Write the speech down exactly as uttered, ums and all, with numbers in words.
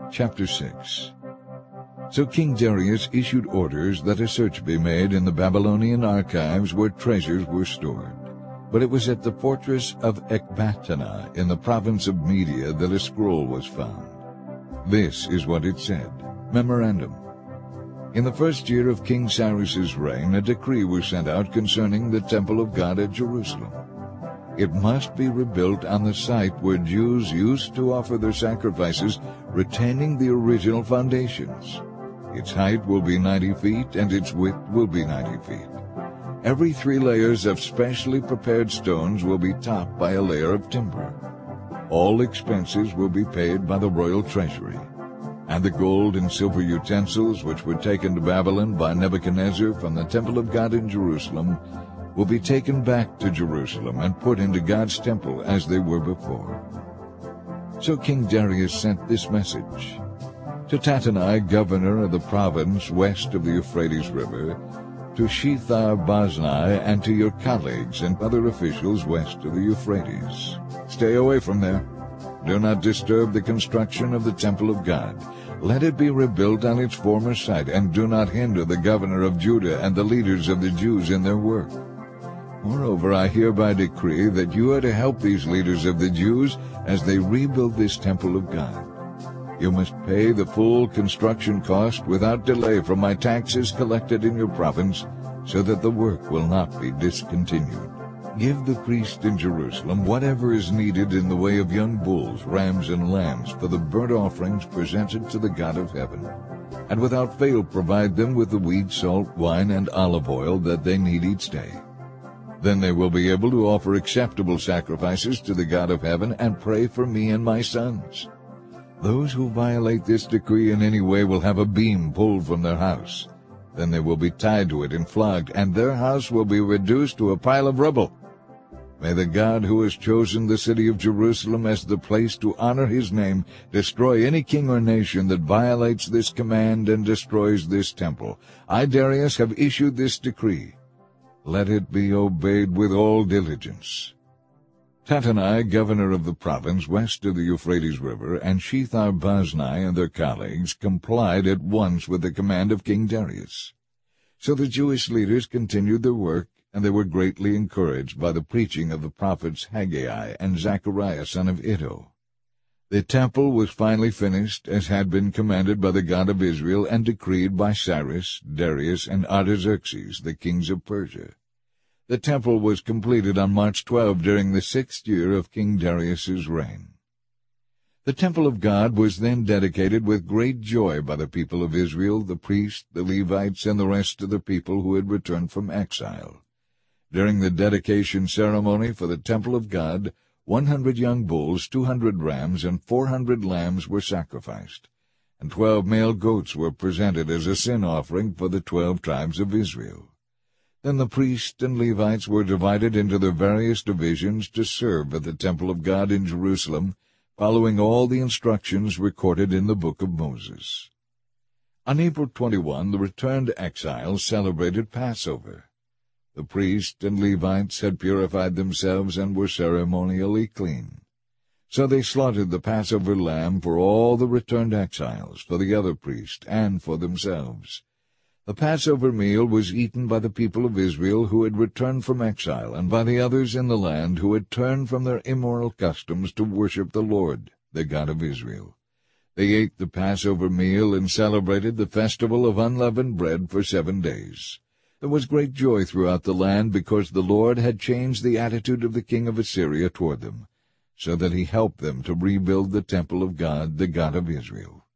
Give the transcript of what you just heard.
Chapter six. So King Darius issued orders that a search be made in the Babylonian archives where treasures were stored. But it was at the fortress of Ecbatana in the province of Media that a scroll was found. This is what it said. Memorandum. In the first year of King Cyrus's reign, a decree was sent out concerning the temple of God at Jerusalem. It must be rebuilt on the site where Jews used to offer their sacrifices, retaining the original foundations. Its height will be ninety feet, and its width will be ninety feet. Every three layers of specially prepared stones will be topped by a layer of timber. All expenses will be paid by the royal treasury. And the gold and silver utensils which were taken to Babylon by Nebuchadnezzar from the temple of God in Jerusalem will be taken back to Jerusalem and put into God's temple as they were before. So King Darius sent this message. To Tattenai, governor of the province west of the Euphrates River, to Shethar-Boznai, and to your colleagues and other officials west of the Euphrates. Stay away from there. Do not disturb the construction of the temple of God. Let it be rebuilt on its former site, and do not hinder the governor of Judah and the leaders of the Jews in their work. Moreover, I hereby decree that you are to help these leaders of the Jews as they rebuild this temple of God. You must pay the full construction cost without delay from my taxes collected in your province, so that the work will not be discontinued. Give the priest in Jerusalem whatever is needed in the way of young bulls, rams, and lambs for the burnt offerings presented to the God of heaven, and without fail provide them with the wheat, salt, wine, and olive oil that they need each day. Then they will be able to offer acceptable sacrifices to the God of heaven and pray for me and my sons. Those who violate this decree in any way will have a beam pulled from their house. Then they will be tied to it and flogged, and their house will be reduced to a pile of rubble. May the God who has chosen the city of Jerusalem as the place to honor his name destroy any king or nation that violates this command and destroys this temple. I, Darius, have issued this decree. Let it be obeyed with all diligence. Tattenai, governor of the province west of the Euphrates River, and Shethar-Boznai and their colleagues complied at once with the command of King Darius. So the Jewish leaders continued their work, and they were greatly encouraged by the preaching of the prophets Haggai and Zechariah son of Iddo. The temple was finally finished, as had been commanded by the God of Israel and decreed by Cyrus, Darius, and Artaxerxes, the kings of Persia. The temple was completed on March twelfth during the sixth year of King Darius's reign. The temple of God was then dedicated with great joy by the people of Israel, the priests, the Levites, and the rest of the people who had returned from exile. During the dedication ceremony for the temple of God, one hundred young bulls, two hundred rams, and four hundred lambs were sacrificed, and twelve male goats were presented as a sin offering for the twelve tribes of Israel. Then the priests and Levites were divided into their various divisions to serve at the temple of God in Jerusalem, following all the instructions recorded in the book of Moses. On April twenty-first, the returned exiles celebrated Passover. The priests and Levites had purified themselves and were ceremonially clean. So they slaughtered the Passover lamb for all the returned exiles, for the other priests, and for themselves. The Passover meal was eaten by the people of Israel who had returned from exile, and by the others in the land who had turned from their immoral customs to worship the Lord, the God of Israel. They ate the Passover meal and celebrated the festival of unleavened bread for seven days. There was great joy throughout the land because the Lord had changed the attitude of the king of Assyria toward them, so that he helped them to rebuild the temple of God, the God of Israel.